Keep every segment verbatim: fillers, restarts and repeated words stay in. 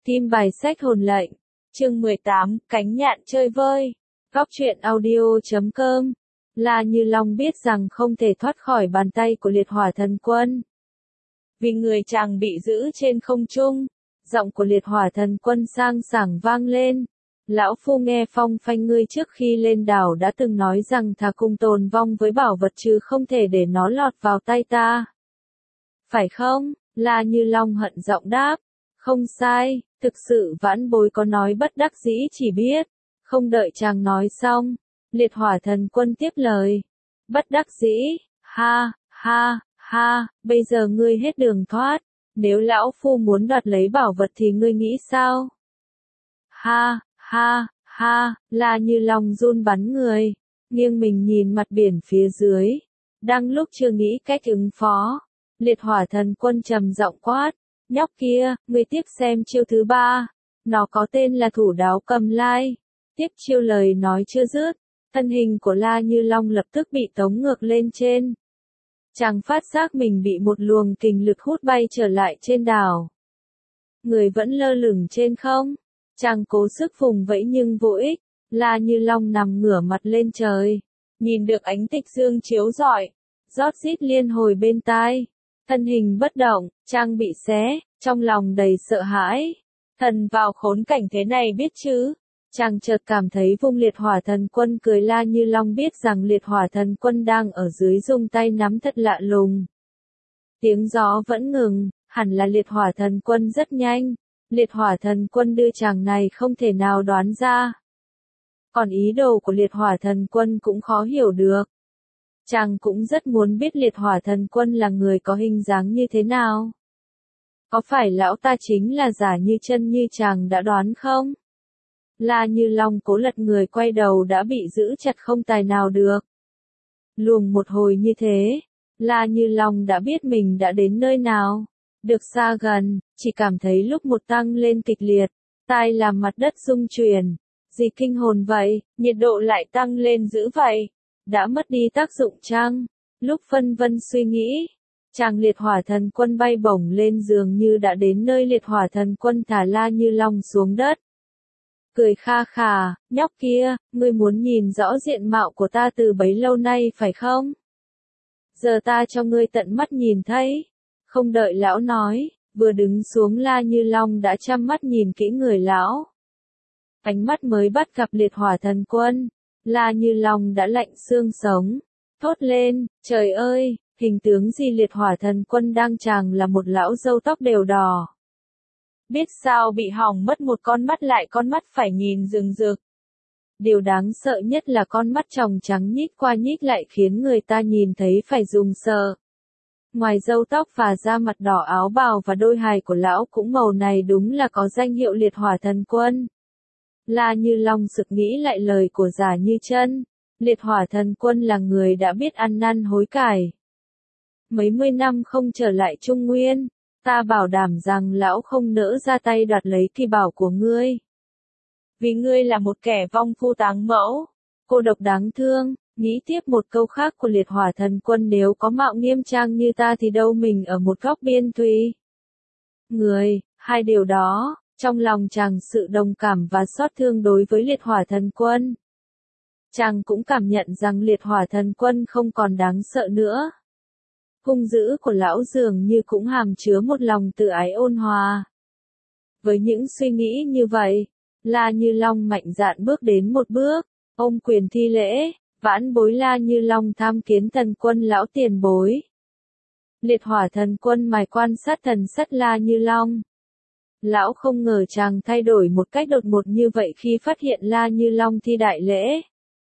Kim bài sách hồn lệnh. Chương mười tám, cánh nhạn chơi vơi. Góc truyện audio chấm com. La Như Long biết rằng không thể thoát khỏi bàn tay của liệt hỏa thần quân. Vì người chàng bị giữ trên không trung, giọng của liệt hỏa thần quân sang sảng vang lên. Lão phu nghe phong phanh ngươi trước khi lên đảo đã từng nói rằng thà cùng tồn vong với bảo vật chứ không thể để nó lọt vào tay ta. Phải không? La Như Long hận giọng đáp. Không sai, thực sự vãn bối có nói bất đắc dĩ chỉ biết. Không đợi chàng nói xong, liệt hỏa thần quân tiếp lời. Bất đắc dĩ, ha, ha, ha, bây giờ ngươi hết đường thoát. Nếu lão phu muốn đoạt lấy bảo vật thì ngươi nghĩ sao? Ha, ha, ha, La Như Long run bắn người, nghiêng mình nhìn mặt biển phía dưới. Đang lúc chưa nghĩ cách ứng phó, liệt hỏa thần quân trầm giọng quát. Nhóc kia, ngươi tiếp xem chiêu thứ ba. Nó có tên là thủ đáo cầm lai. Tiếp chiêu lời nói chưa dứt, thân hình của La Như Long lập tức bị tống ngược lên trên. Chàng phát giác mình bị một luồng kình lực hút bay trở lại trên đảo. Người vẫn lơ lửng trên không. Chàng cố sức vùng vẫy nhưng vô ích. La Như Long nằm ngửa mặt lên trời, nhìn được ánh tịch dương chiếu rọi, rót rít liên hồi bên tai. Thân hình bất động, chàng bị xé, trong lòng đầy sợ hãi. Thần vào khốn cảnh thế này biết chứ? Chàng chợt cảm thấy vung liệt hỏa thần quân cười. La Như Long biết rằng liệt hỏa thần quân đang ở dưới dùng tay nắm thật lạ lùng. Tiếng gió vẫn ngừng, hẳn là liệt hỏa thần quân rất nhanh. Liệt hỏa thần quân đưa chàng này không thể nào đoán ra. Còn ý đồ của liệt hỏa thần quân cũng khó hiểu được. Chàng cũng rất muốn biết liệt hỏa thần quân là người có hình dáng như thế nào. Có phải lão ta chính là giả như chân như chàng đã đoán không? La Như Long cố lật người quay đầu đã bị giữ chặt không tài nào được. Luồng một hồi như thế, La Như Long đã biết mình đã đến nơi nào. Được xa gần, chỉ cảm thấy lúc một tăng lên kịch liệt, tai làm mặt đất rung chuyển. Gì kinh hồn vậy, nhiệt độ lại tăng lên dữ vậy. Đã mất đi tác dụng chăng? Lúc phân vân suy nghĩ, chàng liệt hỏa thần quân bay bổng lên dường như đã đến nơi liệt hỏa thần quân thả La Như Long xuống đất. Cười kha khà, nhóc kia, ngươi muốn nhìn rõ diện mạo của ta từ bấy lâu nay phải không? Giờ ta cho ngươi tận mắt nhìn thấy. Không đợi lão nói, vừa đứng xuống La Như Long đã chăm mắt nhìn kỹ người lão. Ánh mắt mới bắt gặp liệt hỏa thần quân, La Như Long đã lạnh xương sống, thốt lên, trời ơi, hình tướng gì liệt hỏa thần quân đang chàng là một lão râu tóc đều đỏ. Biết sao bị hỏng mất một con mắt lại con mắt phải nhìn rừng rực. Điều đáng sợ nhất là con mắt tròng trắng nhít qua nhít lại khiến người ta nhìn thấy phải rùng sợ. Ngoài râu tóc và da mặt đỏ áo bào và đôi hài của lão cũng màu này đúng là có danh hiệu liệt hỏa thần quân. La Như Long sực nghĩ lại lời của Giả Như Chân, liệt hỏa thần quân là người đã biết ăn năn hối cải. Mấy mươi năm không trở lại Trung Nguyên, ta bảo đảm rằng lão không nỡ ra tay đoạt lấy kỳ bảo của ngươi. Vì ngươi là một kẻ vong phu táng mẫu, cô độc đáng thương. Nghĩ tiếp một câu khác của liệt hỏa thần quân, nếu có mạo nghiêm trang như ta thì đâu mình ở một góc biên thùy. Người, hai điều đó, trong lòng chàng sự đồng cảm và xót thương đối với liệt hỏa thần quân. Chàng cũng cảm nhận rằng liệt hỏa thần quân không còn đáng sợ nữa. Hung dữ của lão dường như cũng hàm chứa một lòng tự ái ôn hòa. Với những suy nghĩ như vậy, La Như Long mạnh dạn bước đến một bước, ôm quyền thi lễ. Vãn bối La Như Long tham kiến thần quân lão tiền bối. Liệt hỏa thần quân mài quan sát thần sắc La Như Long. Lão không ngờ chàng thay đổi một cách đột ngột như vậy khi phát hiện La Như Long thi đại lễ.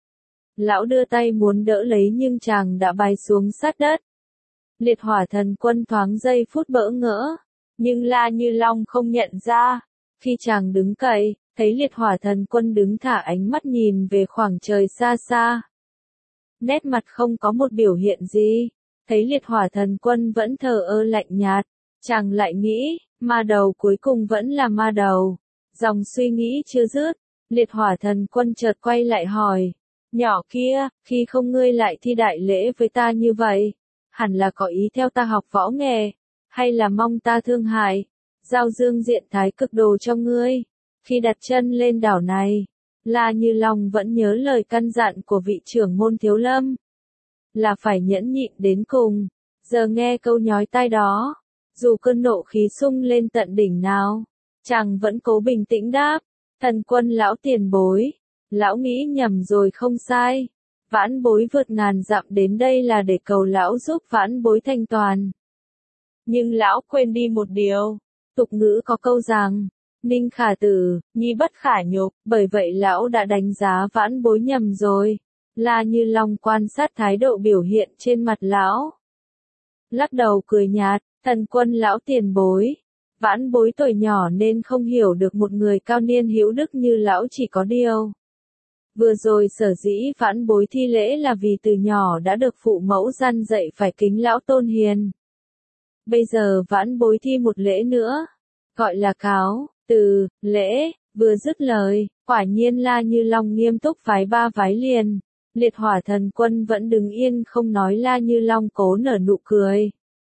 Lão đưa tay muốn đỡ lấy nhưng chàng đã bay xuống sát đất. Liệt hỏa thần quân thoáng giây phút bỡ ngỡ, nhưng La Như Long không nhận ra. Khi chàng đứng cậy, thấy liệt hỏa thần quân đứng thả ánh mắt nhìn về khoảng trời xa xa. Nét mặt không có một biểu hiện gì, thấy liệt hỏa thần quân vẫn thờ ơ lạnh nhạt, chàng lại nghĩ, ma đầu cuối cùng vẫn là ma đầu. Dòng suy nghĩ chưa dứt, liệt hỏa thần quân chợt quay lại hỏi, nhỏ kia, khi không ngươi lại thi đại lễ với ta như vậy, hẳn là có ý theo ta học võ nghề, hay là mong ta thương hại, giao dương diện thái cực đồ cho ngươi. Khi đặt chân lên đảo này, La Như Long vẫn nhớ lời căn dặn của vị trưởng môn Thiếu Lâm. Là phải nhẫn nhịn đến cùng. Giờ nghe câu nhói tai đó, dù cơn nộ khí sung lên tận đỉnh nào, chàng vẫn cố bình tĩnh đáp, thần quân lão tiền bối, lão nghĩ nhầm rồi không sai. Vãn bối vượt ngàn dặm đến đây là để cầu lão giúp vãn bối thanh toàn. Nhưng lão quên đi một điều, tục ngữ có câu rằng, ninh khả tử, nhi bất khả nhục, bởi vậy lão đã đánh giá vãn bối nhầm rồi. La Như Long quan sát thái độ biểu hiện trên mặt lão. Lắc đầu cười nhạt, thần quân lão tiền bối. Vãn bối tuổi nhỏ nên không hiểu được một người cao niên hữu đức như lão chỉ có điều. Vừa rồi sở dĩ vãn bối thi lễ là vì từ nhỏ đã được phụ mẫu răn dạy phải kính lão tôn hiền. Bây giờ vãn bối thi một lễ nữa, gọi là cáo, từ, lễ, vừa dứt lời, quả nhiên La Như Long nghiêm túc phái ba vái liền. Liệt Hỏa Thần Quân vẫn đứng yên không nói, La Như Long cố nở nụ cười.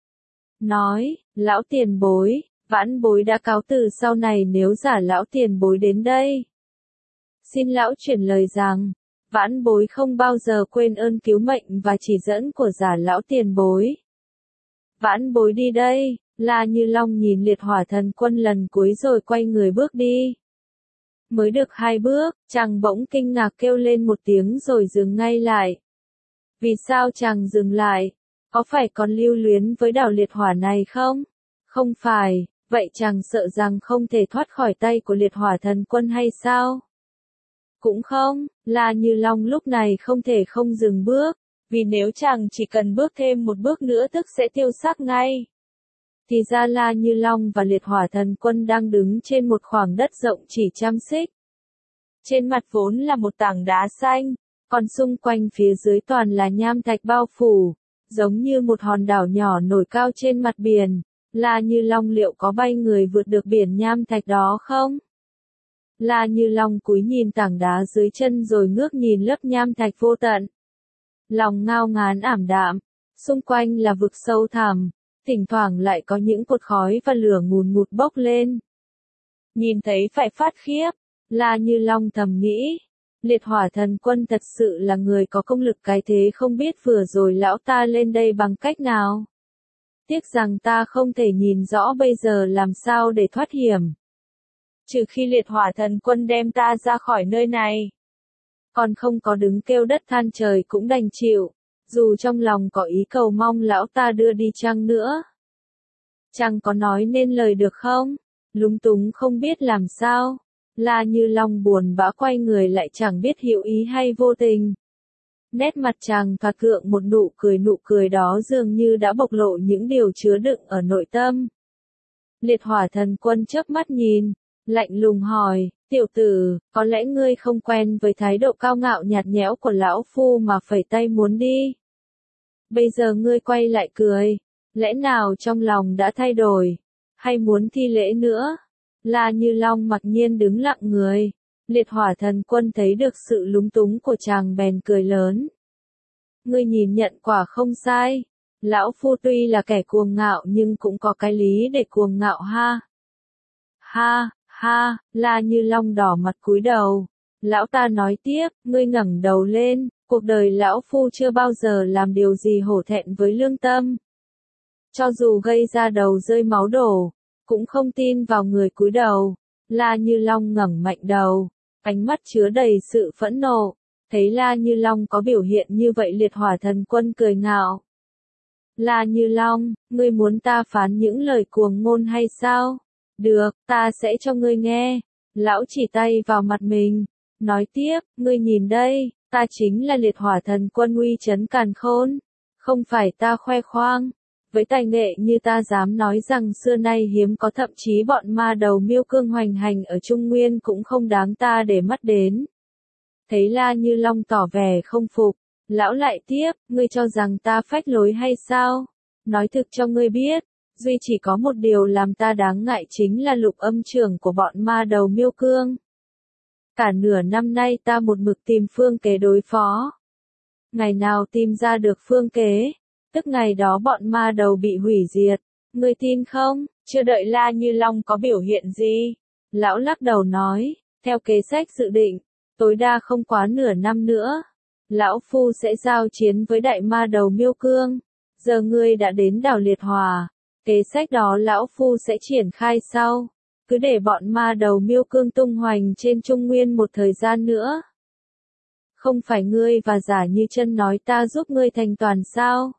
Nói, lão tiền bối, vãn bối đã cáo từ, sau này nếu giả lão tiền bối đến đây, xin lão chuyển lời rằng, vãn bối không bao giờ quên ơn cứu mệnh và chỉ dẫn của giả lão tiền bối. Vãn bối đi đây. La Như Long nhìn Liệt Hỏa Thần Quân lần cuối rồi quay người bước đi. Mới được hai bước, chàng bỗng kinh ngạc kêu lên một tiếng rồi dừng ngay lại. Vì sao chàng dừng lại? Có phải còn lưu luyến với đảo liệt hỏa này không? Không phải, vậy chàng sợ rằng không thể thoát khỏi tay của Liệt Hỏa Thần Quân hay sao? Cũng không, La Như Long lúc này không thể không dừng bước, vì nếu chàng chỉ cần bước thêm một bước nữa tức sẽ tiêu xác ngay. Thì ra La Như Long và Liệt Hỏa Thần Quân đang đứng trên một khoảng đất rộng chỉ trăm xích. Trên mặt vốn là một tảng đá xanh, còn xung quanh phía dưới toàn là nham thạch bao phủ, giống như một hòn đảo nhỏ nổi cao trên mặt biển. La Như Long liệu có bay người vượt được biển nham thạch đó không? La Như Long cúi nhìn tảng đá dưới chân rồi ngước nhìn lớp nham thạch vô tận. Lòng ngao ngán ảm đạm, xung quanh là vực sâu thẳm. Thỉnh thoảng lại có những cột khói và lửa ngùn ngụt bốc lên. Nhìn thấy phải phát khiếp, La Như Long thầm nghĩ, Liệt Hỏa Thần Quân thật sự là người có công lực cái thế, không biết vừa rồi lão ta lên đây bằng cách nào. Tiếc rằng ta không thể nhìn rõ bây giờ làm sao để thoát hiểm. Trừ khi Liệt Hỏa Thần Quân đem ta ra khỏi nơi này. Còn không có đứng kêu đất than trời cũng đành chịu. Dù trong lòng có ý cầu mong lão ta đưa đi chăng nữa. Chẳng có nói nên lời được không? Lúng túng không biết làm sao. La Như Long buồn bã quay người lại, chẳng biết hữu ý hay vô tình. Nét mặt chàng thoạt gượng một nụ cười, nụ cười đó dường như đã bộc lộ những điều chứa đựng ở nội tâm. Liệt Hỏa Thần Quân chớp mắt nhìn, lạnh lùng hỏi, tiểu tử, có lẽ ngươi không quen với thái độ cao ngạo nhạt nhẽo của lão phu mà phẩy tay muốn đi. Bây giờ ngươi quay lại cười, lẽ nào trong lòng đã thay đổi, hay muốn thi lễ nữa? La Như Long mặc nhiên đứng lặng người. Liệt Hỏa Thần Quân thấy được sự lúng túng của chàng bèn cười lớn. Ngươi nhìn nhận quả không sai, lão phu tuy là kẻ cuồng ngạo nhưng cũng có cái lý để cuồng ngạo ha. Ha, ha, La Như Long đỏ mặt cúi đầu. Lão ta nói tiếp, ngươi ngẩng đầu lên, cuộc đời lão phu chưa bao giờ làm điều gì hổ thẹn với lương tâm. Cho dù gây ra đầu rơi máu đổ, cũng không tin vào người cúi đầu. La Như Long ngẩng mạnh đầu, ánh mắt chứa đầy sự phẫn nộ. Thấy La Như Long có biểu hiện như vậy, Liệt Hỏa Thần Quân cười ngạo. La Như Long, ngươi muốn ta phán những lời cuồng ngôn hay sao? Được, ta sẽ cho ngươi nghe. Lão chỉ tay vào mặt mình, nói tiếp, ngươi nhìn đây, ta chính là Liệt Hỏa Thần Quân uy chấn càn khôn. Không phải ta khoe khoang. Với tài nghệ như ta dám nói rằng xưa nay hiếm có, thậm chí bọn ma đầu miêu cương hoành hành ở Trung Nguyên cũng không đáng ta để mắt đến. Thấy La Như Long tỏ vẻ không phục, lão lại tiếp, ngươi cho rằng ta phách lối hay sao? Nói thực cho ngươi biết, duy chỉ có một điều làm ta đáng ngại chính là Lục Âm trưởng của bọn ma đầu miêu cương. Cả nửa năm nay ta một mực tìm phương kế đối phó. Ngày nào tìm ra được phương kế, tức ngày đó bọn ma đầu bị hủy diệt. Ngươi tin không? Chưa đợi La Như Long có biểu hiện gì, lão lắc đầu nói, theo kế sách dự định, tối đa không quá nửa năm nữa, lão phu sẽ giao chiến với đại ma đầu Miêu Cương. Giờ ngươi đã đến đảo Liệt Hòa, kế sách đó lão phu sẽ triển khai sau, cứ để bọn ma đầu Miêu Cương tung hoành trên Trung Nguyên một thời gian nữa. Không phải ngươi và Giả Như Chân nói ta giúp ngươi thành toàn sao?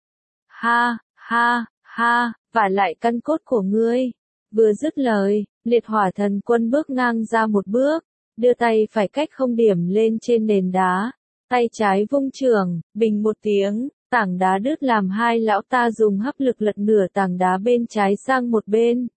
Ha, ha, ha, và lại căn cốt của ngươi. Vừa dứt lời, Liệt Hỏa Thần Quân bước ngang ra một bước, đưa tay phải cách không điểm lên trên nền đá, tay trái vung chưởng, bình một tiếng, tảng đá đứt làm hai, lão ta dùng hấp lực lật nửa tảng đá bên trái sang một bên,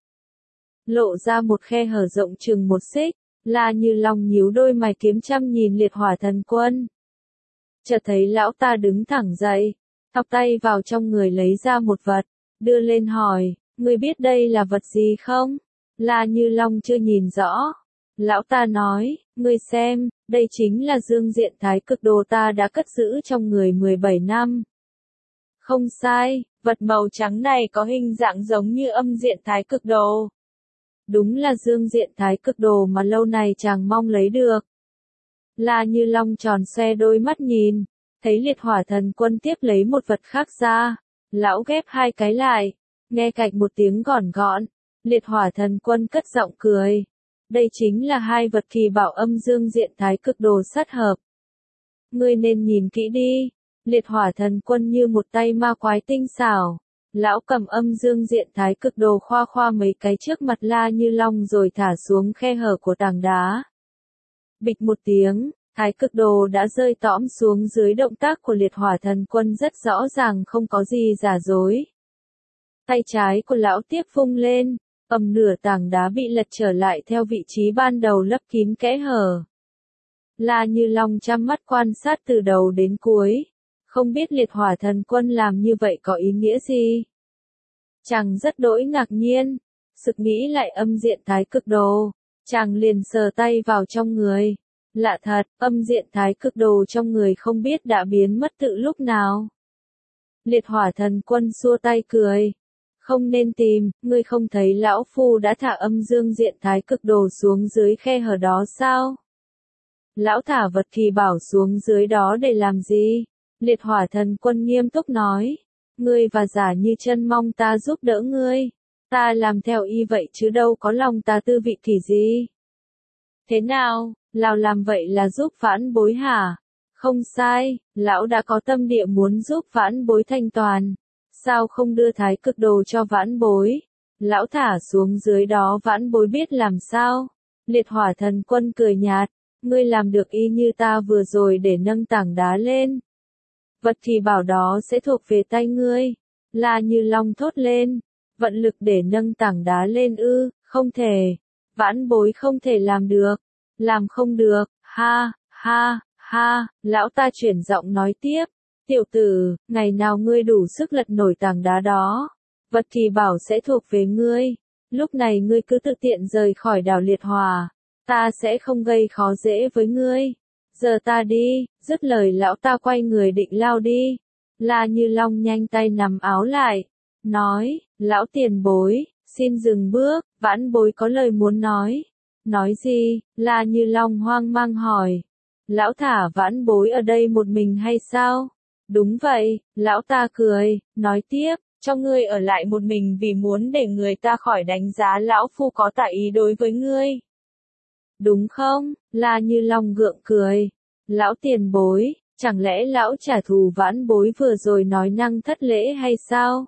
lộ ra một khe hở rộng chừng một xích. La Như Long nhíu đôi mày kiếm chăm nhìn Liệt Hỏa Thần Quân. Chợt thấy lão ta đứng thẳng dậy, thọc tay vào trong người lấy ra một vật, đưa lên hỏi, ngươi biết đây là vật gì không? La Như Long chưa nhìn rõ. Lão ta nói, ngươi xem, đây chính là dương diện thái cực đồ ta đã cất giữ trong người mười bảy năm. Không sai, vật màu trắng này có hình dạng giống như âm diện thái cực đồ. Đúng là dương diện thái cực đồ mà lâu này chàng mong lấy được. La Như Long tròn xoe đôi mắt nhìn, thấy Liệt Hỏa Thần Quân tiếp lấy một vật khác ra, lão ghép hai cái lại, nghe cạch một tiếng gòn gọn, Liệt Hỏa Thần Quân cất giọng cười. Đây chính là hai vật kỳ bảo âm dương diện thái cực đồ sát hợp. Ngươi nên nhìn kỹ đi. Liệt Hỏa Thần Quân như một tay ma quái tinh xảo. Lão cầm âm dương diện thái cực đồ khoa khoa mấy cái trước mặt La Như Long rồi thả xuống khe hở của tảng đá. Bịch một tiếng, thái cực đồ đã rơi tõm xuống dưới, động tác của Liệt Hỏa Thần Quân rất rõ ràng, không có gì giả dối. Tay trái của lão tiếp vung lên, ầm, nửa tảng đá bị lật trở lại theo vị trí ban đầu, lấp kín kẽ hở. La Như Long chăm mắt quan sát từ đầu đến cuối, không biết Liệt Hỏa Thần Quân làm như vậy có ý nghĩa gì. Chàng rất đỗi ngạc nhiên, sực nghĩ lại âm diện thái cực đồ, chàng liền sờ tay vào trong người. Lạ thật, âm diện thái cực đồ trong người không biết đã biến mất từ lúc nào. Liệt Hỏa Thần Quân xua tay cười. Không nên tìm, ngươi không thấy lão phu đã thả âm dương diện thái cực đồ xuống dưới khe hở đó sao? Lão thả vật kỳ bảo xuống dưới đó để làm gì? Liệt Hỏa Thần Quân nghiêm túc nói. Ngươi và Giả Như Chân mong ta giúp đỡ ngươi. Ta làm theo y vậy chứ đâu có lòng ta tư vị kỳ gì. Thế nào, lão làm vậy là giúp vãn bối hả? Không sai, lão đã có tâm địa muốn giúp vãn bối thanh toàn. Sao không đưa thái cực đồ cho vãn bối? Lão thả xuống dưới đó vãn bối biết làm sao? Liệt Hỏa Thần Quân cười nhạt. Ngươi làm được y như ta vừa rồi để nâng tảng đá lên. Vật kỳ bảo đó sẽ thuộc về tay ngươi. La Như Long thốt lên. Vận lực để nâng tảng đá lên ư? Không thể. Vãn bối không thể làm được. Làm không được. Ha, ha, ha. Lão ta chuyển giọng nói tiếp. Tiểu tử, ngày nào ngươi đủ sức lật nổi tảng đá đó, vật kỳ bảo sẽ thuộc về ngươi. Lúc này ngươi cứ tự tiện rời khỏi đảo Liệt Hòa, ta sẽ không gây khó dễ với ngươi. Giờ ta đi. Dứt lời lão ta quay người định lao đi. La Như Long nhanh tay nắm áo lại, nói, lão tiền bối, xin dừng bước, vãn bối có lời muốn nói. Nói gì? La Như Long hoang mang hỏi. Lão thả vãn bối ở đây một mình hay sao? Đúng vậy, lão ta cười, nói tiếp, cho ngươi ở lại một mình vì muốn để người ta khỏi đánh giá lão phu có tà ý đối với ngươi. Đúng không? La Như Long gượng cười. Lão tiền bối, chẳng lẽ lão trả thù vãn bối vừa rồi nói năng thất lễ hay sao?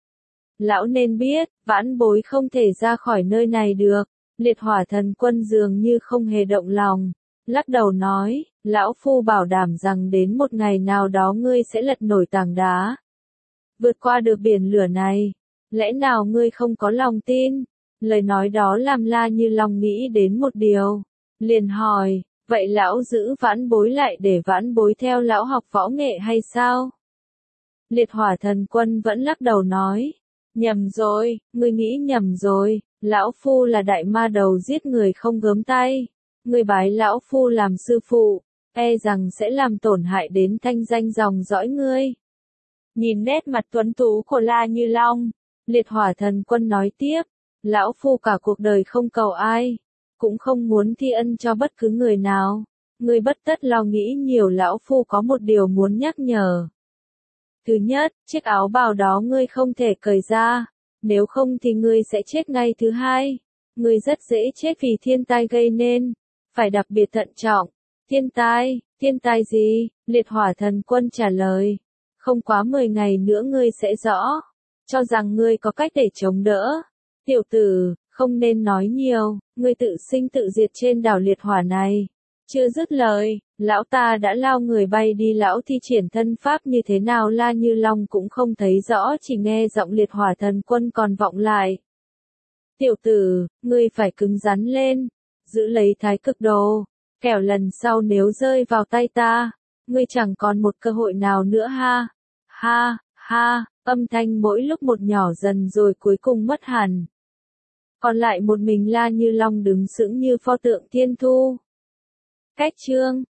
Lão nên biết, vãn bối không thể ra khỏi nơi này được. Liệt Hỏa Thần Quân dường như không hề động lòng. Lắc đầu nói, lão phu bảo đảm rằng đến một ngày nào đó ngươi sẽ lật nổi tảng đá. Vượt qua được biển lửa này. Lẽ nào ngươi không có lòng tin? Lời nói đó làm La Như Long nghĩ đến một điều. Liền hỏi, vậy lão giữ vãn bối lại để vãn bối theo lão học võ nghệ hay sao? Liệt Hỏa Thần Quân vẫn lắc đầu nói, nhầm rồi, ngươi nghĩ nhầm rồi, lão phu là đại ma đầu giết người không gớm tay. Ngươi bái lão phu làm sư phụ, e rằng sẽ làm tổn hại đến thanh danh dòng dõi ngươi. Nhìn nét mặt tuấn tú của La Như Long, Liệt hỏa thần quân nói tiếp, lão phu cả cuộc đời không cầu ai, cũng không muốn thi ân cho bất cứ người nào. Ngươi bất tất lo nghĩ nhiều, lão phu có một điều muốn nhắc nhở. Thứ nhất, chiếc áo bào đó ngươi không thể cởi ra, nếu không thì ngươi sẽ chết ngay. Thứ hai, ngươi rất dễ chết vì thiên tai gây nên, phải đặc biệt thận trọng. Thiên tai, thiên tai gì? Liệt hỏa thần quân trả lời. Không quá mười ngày nữa ngươi sẽ rõ, cho rằng ngươi có cách để chống đỡ. Tiểu tử, không nên nói nhiều, ngươi tự sinh tự diệt trên đảo liệt hỏa này. Chưa dứt lời, lão ta đã lao người bay đi. Lão thi triển thân pháp như thế nào La Như Long cũng không thấy rõ, chỉ nghe giọng liệt hỏa thần quân còn vọng lại. Tiểu tử, ngươi phải cứng rắn lên, giữ lấy thái cực đồ, kẻo lần sau nếu rơi vào tay ta, ngươi chẳng còn một cơ hội nào nữa ha. Ha, ha, âm thanh mỗi lúc một nhỏ dần rồi cuối cùng mất hẳn. Còn lại một mình La Như Long đứng sững như pho tượng thiên thu. Cách chương